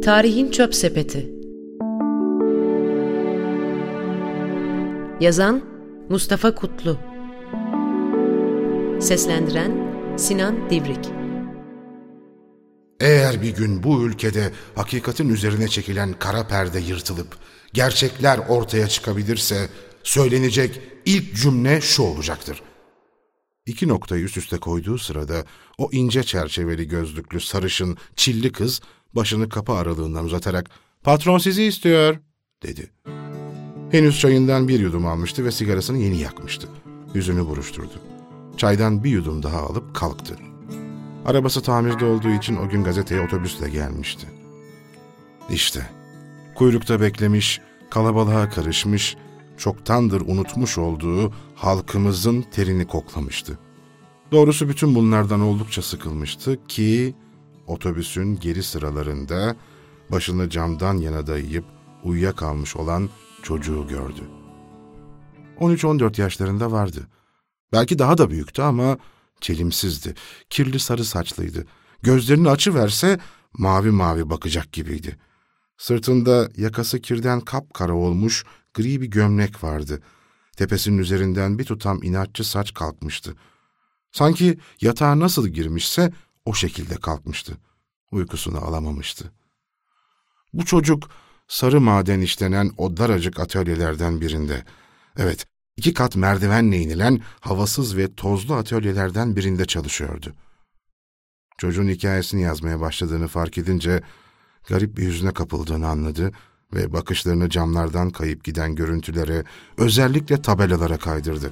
Tarihin Çöp Sepeti. Yazan Mustafa Kutlu. Seslendiren Sinan Divrik. Eğer bir gün bu ülkede hakikatin üzerine çekilen kara perde yırtılıp gerçekler ortaya çıkabilirse söylenecek ilk cümle şu olacaktır. İki noktayı üst üste koyduğu sırada o ince çerçeveli gözlüklü sarışın çilli kız başını kapı aralığından uzatarak "Patron sizi istiyor," dedi. Henüz çayından bir yudum almıştı ve sigarasını yeni yakmıştı. Yüzünü buruşturdu. Çaydan bir yudum daha alıp kalktı. Arabası tamirde olduğu için o gün gazeteye otobüsle gelmişti. İşte, kuyrukta beklemiş, kalabalığa karışmış, çoktandır unutmuş olduğu halkımızın terini koklamıştı. Doğrusu bütün bunlardan oldukça sıkılmıştı ki otobüsün geri sıralarında başını camdan yana dayayıp uyuyakalmış olan çocuğu gördü. 13-14 yaşlarında vardı. Belki daha da büyüktü ama çelimsizdi. Kirli sarı saçlıydı. Gözlerini açıverse mavi mavi bakacak gibiydi. Sırtında yakası kirden kapkara olmuş gri bir gömlek vardı. Tepesinin üzerinden bir tutam inatçı saç kalkmıştı. Sanki yatağa nasıl girmişse o şekilde kalkmıştı. Uykusunu alamamıştı. Bu çocuk sarı maden işlenen o daracık atölyelerden birinde, evet, 2 kat merdivenle inilen havasız ve tozlu atölyelerden birinde çalışıyordu. Çocuğun hikayesini yazmaya başladığını fark edince garip bir hüzne kapıldığını anladı ve bakışlarını camlardan kayıp giden görüntülere, özellikle tabelalara kaydırdı.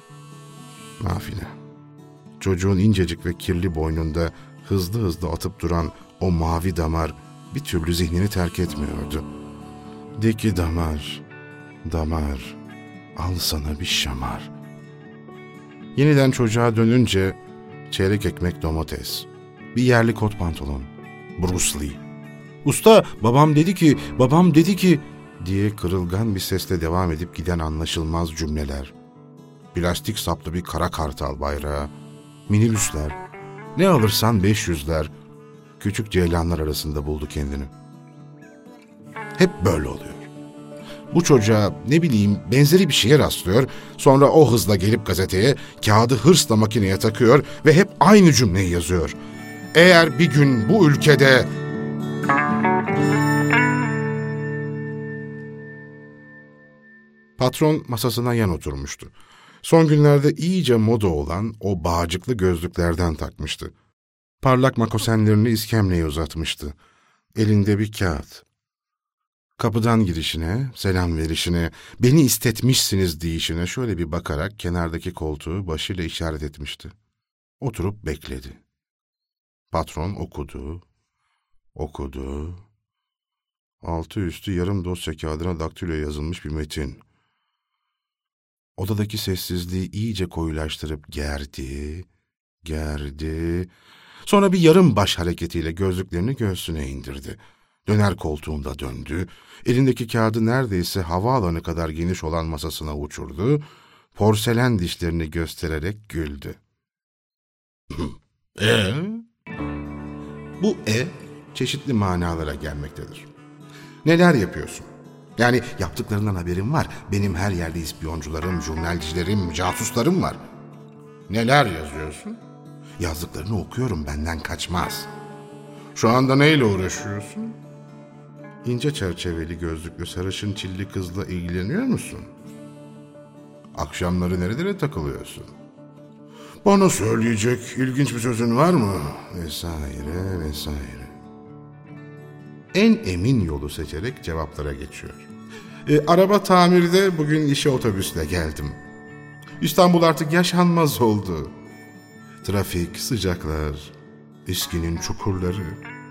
Nafile. Çocuğun incecik ve kirli boynunda hızlı hızlı atıp duran o mavi damar bir türlü zihnini terk etmiyordu. "De ki damar, damar, al sana bir şamar." Yeniden çocuğa dönünce çeyrek ekmek domates, bir yerli kot pantolon, Bruce Lee. "Usta, babam dedi ki," diye kırılgan bir sesle devam edip giden anlaşılmaz cümleler. Plastik saplı bir kara kartal bayrağı, minibüsler, ne alırsan 500'ler, küçük ceylanlar arasında buldu kendini. Hep böyle oluyor. Bu çocuğa ne bileyim benzeri bir şeye rastlıyor, sonra o hızla gelip gazeteye kağıdı hırsla makineye takıyor ve hep aynı cümleyi yazıyor. Eğer bir gün bu ülkede... Patron masasına yan oturmuştu. Son günlerde iyice moda olan o bağcıklı gözlüklerden takmıştı. Parlak makosenlerini iskemleye uzatmıştı. Elinde bir kağıt. Kapıdan girişine, selam verişine, beni istetmişsiniz deyişine şöyle bir bakarak kenardaki koltuğu başıyla işaret etmişti. Oturup bekledi. Patron okudu. Altı üstü yarım dosya kağıdına daktilo yazılmış bir metin. Odadaki sessizliği iyice koyulaştırıp gerdi. Sonra bir yarım baş hareketiyle gözlüklerini göğsüne indirdi. Döner koltuğunda döndü. Elindeki kağıdı neredeyse havaalanı kadar geniş olan masasına uçurdu. Porselen dişlerini göstererek güldü. Bu çeşitli manalara gelmektedir. Neler yapıyorsun? Yani yaptıklarından haberim var. Benim her yerde ispiyoncularım, jurnalcilerim, casuslarım var. Neler yazıyorsun? Yazdıklarını okuyorum, benden kaçmaz. Şu anda neyle uğraşıyorsun? İnce çerçeveli gözlüklü sarışın çilli kızla ilgileniyor musun? Akşamları nerelere takılıyorsun? Bana söyleyecek ilginç bir sözün var mı? Vesaire. En emin yolu seçerek cevaplara geçiyor. Araba tamirde, bugün işe otobüsle geldim. İstanbul artık yaşanmaz oldu. Trafik, sıcaklar, eskinin çukurları.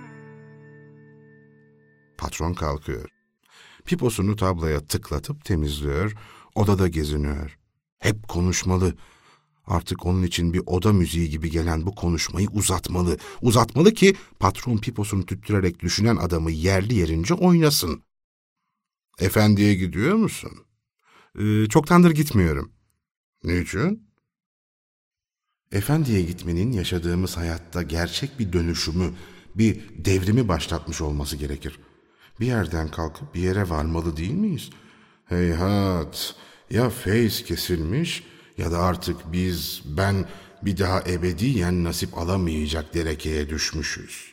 Patron kalkıyor. Piposunu tabloya tıklatıp temizliyor, odada geziniyor. Hep konuşmalı. Artık onun için bir oda müziği gibi gelen bu konuşmayı uzatmalı. Uzatmalı ki patron piposunu tüttürerek düşünen adamı yerli yerince oynasın. Efendiye gidiyor musun? Çoktandır gitmiyorum. Niçin? Efendiye gitmenin yaşadığımız hayatta gerçek bir dönüşümü, bir devrimi başlatmış olması gerekir. Bir yerden kalkıp bir yere varmalı değil miyiz? Heyhat, ya feyz kesilmiş ya da artık ben bir daha ebediyen nasip alamayacak derekeye düşmüşüz.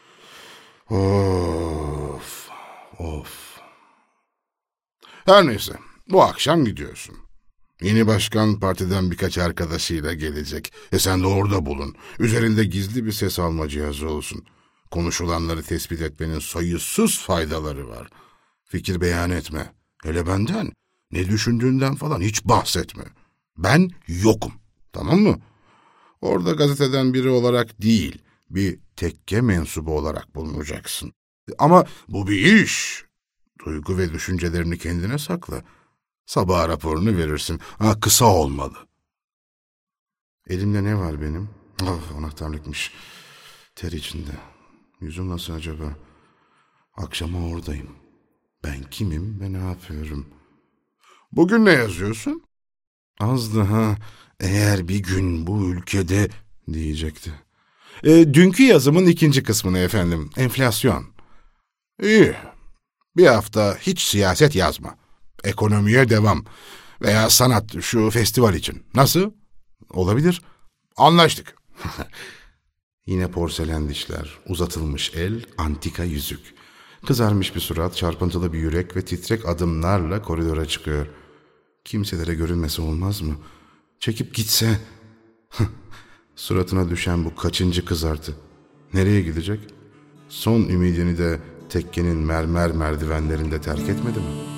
Of, of. Her neyse, bu akşam gidiyorsun. Yeni başkan partiden birkaç arkadaşıyla gelecek. Sen de orada bulun. Üzerinde gizli bir ses alma cihazı olsun. Konuşulanları tespit etmenin sayısız faydaları var. Fikir beyan etme. Hele benden, ne düşündüğünden falan hiç bahsetme. Ben yokum, tamam mı? Orada gazeteden biri olarak değil, bir tekke mensubu olarak bulunacaksın. Ama bu bir iş. Duygu ve düşüncelerini kendine sakla. Sabah raporunu verirsin. Kısa olmalı. Elimde ne var benim? Anahtarlıkmış. Ter içinde. Yüzüm nasıl acaba? Akşama oradayım. Ben kimim ve ne yapıyorum? Bugün ne yazıyorsun? Az daha eğer bir gün bu ülkede diyecekti. Dünkü yazımın ikinci kısmını efendim. Enflasyon. İyi. Bir hafta hiç siyaset yazma. Ekonomiye devam. Veya sanat, şu festival için. Nasıl? Olabilir. Anlaştık. Yine porselen dişler, uzatılmış el, antika yüzük. Kızarmış bir surat, çarpıntılı bir yürek ve titrek adımlarla koridora çıkıyor. Kimselere görünmesi olmaz mı? Çekip gitse. Suratına düşen bu kaçıncı kızartı? Nereye gidecek? Son ümidini de tekkenin mermer merdivenlerinde terk etmedi mi?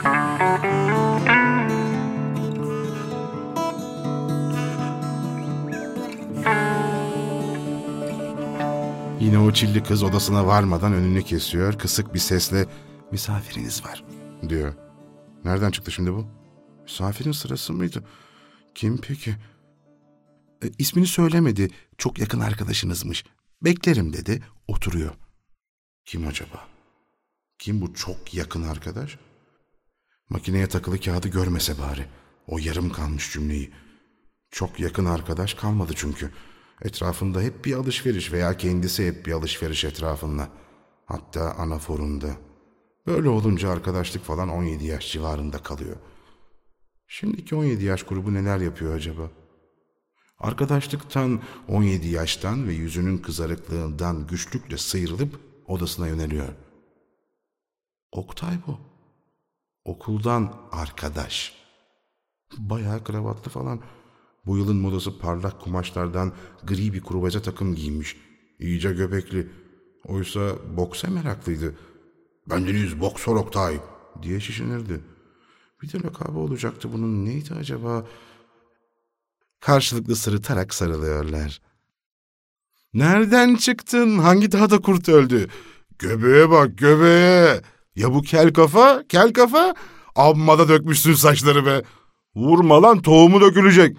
Yine o çilli kız odasına varmadan önünü kesiyor, kısık bir sesle "Misafiriniz var," diyor. Nereden çıktı şimdi bu? Misafirin sırası mıydı? Kim peki? İsmini söylemedi, çok yakın arkadaşınızmış. Beklerim dedi, oturuyor. Kim acaba? Kim bu çok yakın arkadaş? Makineye takılı kağıdı görmese bari. O yarım kalmış cümleyi. Çok yakın arkadaş kalmadı çünkü. Etrafında hep bir alışveriş veya kendisi hep bir alışveriş etrafında. Hatta anaforunda. Böyle olunca arkadaşlık falan 17 yaş civarında kalıyor. Şimdiki 17 yaş grubu neler yapıyor acaba? Arkadaşlıktan, 17 yaştan ve yüzünün kızarıklığından güçlükle sıyrılıp odasına yöneliyor. Oktay bu. Okuldan arkadaş. Bayağı kravatlı falan. Bu yılın modası parlak kumaşlardan gri bir kruvaze takım giymiş. İyice göbekli. Oysa boksa meraklıydı. "Bendeniz boksör Oktay," diye şişinirdi. Bir de lakabı olacaktı bunun, neydi acaba? Karşılıklı sırıtarak sarılıyorlar. "Nereden çıktın? Hangi dağda kurt öldü?" "Göbeğe bak, göbeğe. Ya bu kel kafa, kel kafa? Amma da dökmüşsün saçları be. Vurma lan, tohumu dökülecek."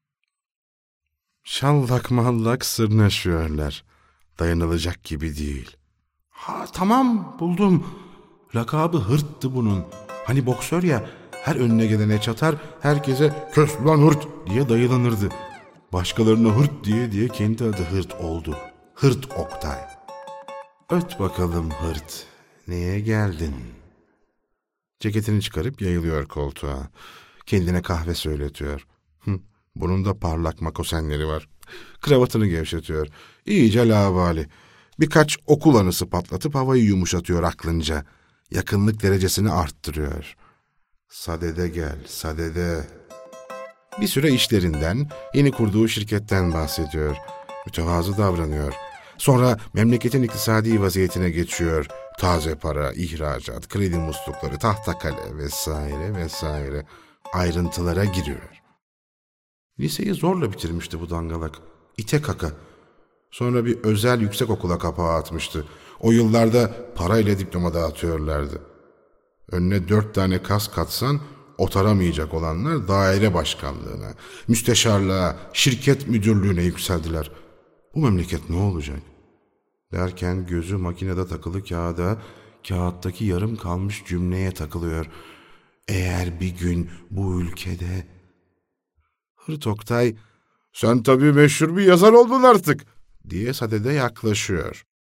Şallak mallak sırnaşıyorlar. Dayanılacak gibi değil. Tamam, buldum. Lakabı Hırt'tı bunun. Hani boksör ya, her önüne gelene çatar, herkese "Kös lan Hırt" diye dayılanırdı. Başkalarına Hırt diye kendi adı Hırt oldu. Hırt Oktay. Öt bakalım Hırt, neye geldin? Ceketini çıkarıp yayılıyor koltuğa. Kendine kahve söyletiyor. Bunun da parlak makosenleri var. Kravatını gevşetiyor. İyice laubali. Birkaç okul anısı patlatıp havayı yumuşatıyor aklınca. Yakınlık derecesini arttırıyor. Sadede gel, sadede. Bir süre işlerinden, yeni kurduğu şirketten bahsediyor. Mütevazı davranıyor. Sonra memleketin iktisadi vaziyetine geçiyor. Taze para, ihracat, kredi muslukları, tahtakale vesaire vesaire. Ayrıntılara giriyor. Liseyi zorla bitirmişti bu dangalak. İte kaka. Sonra bir özel yüksek okula kapağı atmıştı. O yıllarda parayla diploma dağıtıyorlardı. Önüne 4 tane kas katsan otaramayacak olanlar daire başkanlığına, müsteşarlığa, şirket müdürlüğüne yükseldiler. Bu memleket ne olacak? Derken gözü makinede takılı kağıda, kağıttaki yarım kalmış cümleye takılıyor. Eğer bir gün bu ülkede... Hırt Oktay, "Sen tabii meşhur bir yazar oldun artık," diye sadede yaklaşıyor.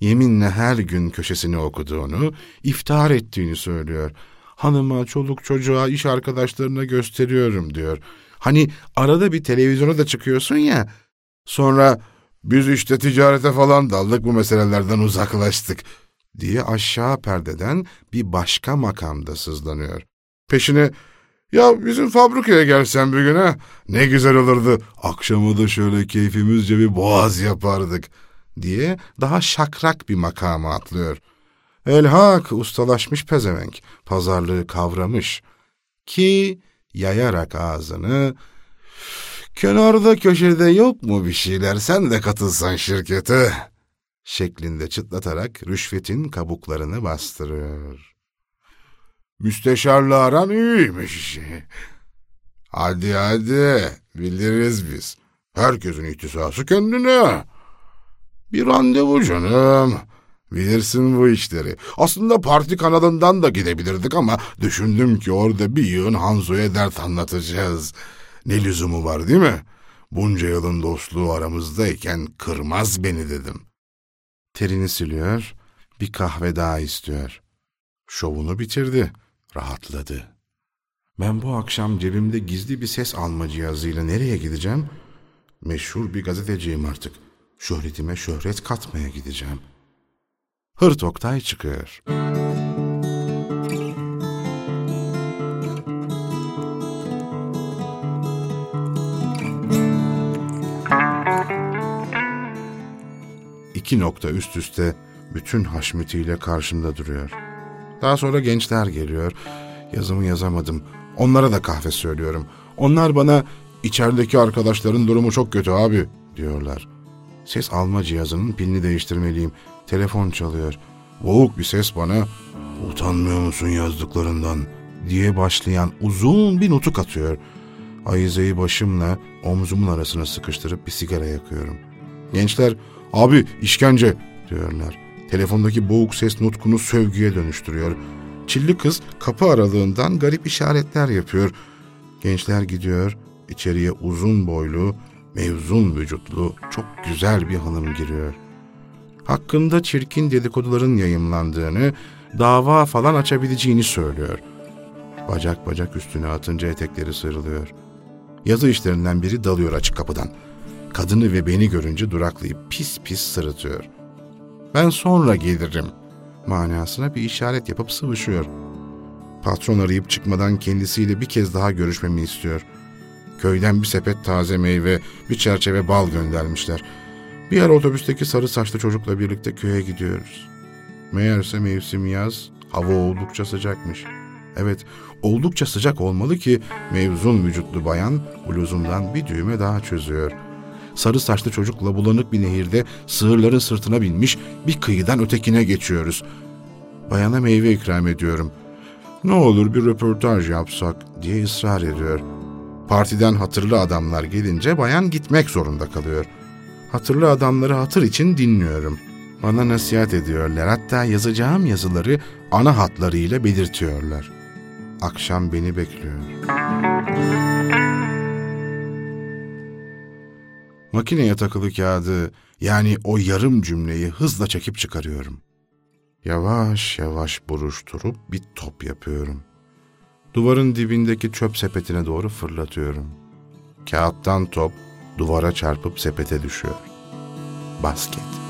Yeminle her gün köşesini okuduğunu, iftihar ettiğini söylüyor. Hanıma, çoluk çocuğa, iş arkadaşlarına gösteriyorum diyor. Hani arada bir televizyona da çıkıyorsun ya, sonra biz işte ticarete falan daldık, bu meselelerden uzaklaştık diye aşağı perdeden bir başka makamda sızlanıyor. Peşine, ya bizim fabrikaya gelsen bir gün ha, ne güzel olurdu, akşama da şöyle keyfimizce bir boğaz yapardık diye daha şakrak bir makama atlıyor. Elhak ustalaşmış pezevenk, pazarlığı kavramış ki yayarak ağzını, kenarda köşede yok mu bir şeyler, sen de katılsan şirkete şeklinde çıtlatarak rüşvetin kabuklarını bastırıyor. Müsteşarla aran iyiymiş. Hadi biliriz biz. Herkesin ihtisası kendine. Bir randevu canım. Bilirsin bu işleri. Aslında parti kanalından da gidebilirdik ama düşündüm ki orada bir yığın Hanzo'ya dert anlatacağız. Ne lüzumu var değil mi? Bunca yılın dostluğu aramızdayken kırmaz beni dedim. Terini siliyor, bir kahve daha istiyor. Şovunu bitirdi, rahatladı. Ben bu akşam cebimde gizli bir ses alma cihazıyla nereye gideceğim? Meşhur bir gazeteciyim artık. Şöhretime şöhret katmaya gideceğim. Hırt Oktay çıkıyor. İki nokta üst üste bütün haşmetiyle karşımda duruyor. Daha sonra gençler geliyor. Yazımı yazamadım. Onlara da kahve söylüyorum. Onlar bana, içerideki arkadaşların durumu çok kötü abi diyorlar. Ses alma cihazının pilini değiştirmeliyim. Telefon çalıyor. Boğuk bir ses bana, utanmıyor musun yazdıklarından diye başlayan uzun bir nutuk atıyor. Ayizeyi başımla omzumun arasına sıkıştırıp bir sigara yakıyorum. Gençler, abi işkence diyorlar. Telefondaki boğuk ses nutkunu sövgüye dönüştürüyor. Çilli kız kapı aralığından garip işaretler yapıyor. Gençler gidiyor, içeriye uzun boylu, mevzun vücutlu, çok güzel bir hanım giriyor. Hakkında çirkin dedikoduların yayımlandığını, dava falan açabileceğini söylüyor. Bacak bacak üstüne atınca etekleri sıyrılıyor. Yazı işlerinden biri dalıyor açık kapıdan. Kadını ve beni görünce duraklayıp pis pis sırıtıyor. Ben sonra gelirim manasına bir işaret yapıp sıvışıyor. Patron arayıp çıkmadan kendisiyle bir kez daha görüşmemi istiyor. Köyden bir sepet taze meyve, bir çerçeve bal göndermişler. Bir ara otobüsteki sarı saçlı çocukla birlikte köye gidiyoruz. Meğerse mevsim yaz, hava oldukça sıcakmış. Evet, oldukça sıcak olmalı ki mevzun vücutlu bayan bluzundan bir düğme daha çözüyor. Sarı saçlı çocukla bulanık bir nehirde sığırların sırtına binmiş bir kıyıdan ötekine geçiyoruz. Bayana meyve ikram ediyorum. Ne olur bir röportaj yapsak diye ısrar ediyor. Partiden hatırlı adamlar gelince bayan gitmek zorunda kalıyor. Hatırlı adamları hatır için dinliyorum. Bana nasihat ediyorlar, hatta yazacağım yazıları ana hatlarıyla belirtiyorlar. Akşam beni bekliyor. Makineye takılı kağıdı, yani o yarım cümleyi hızla çekip çıkarıyorum. Yavaş yavaş buruşturup bir top yapıyorum. Duvarın dibindeki çöp sepetine doğru fırlatıyorum. Kağıttan top duvara çarpıp sepete düşüyor. Basket.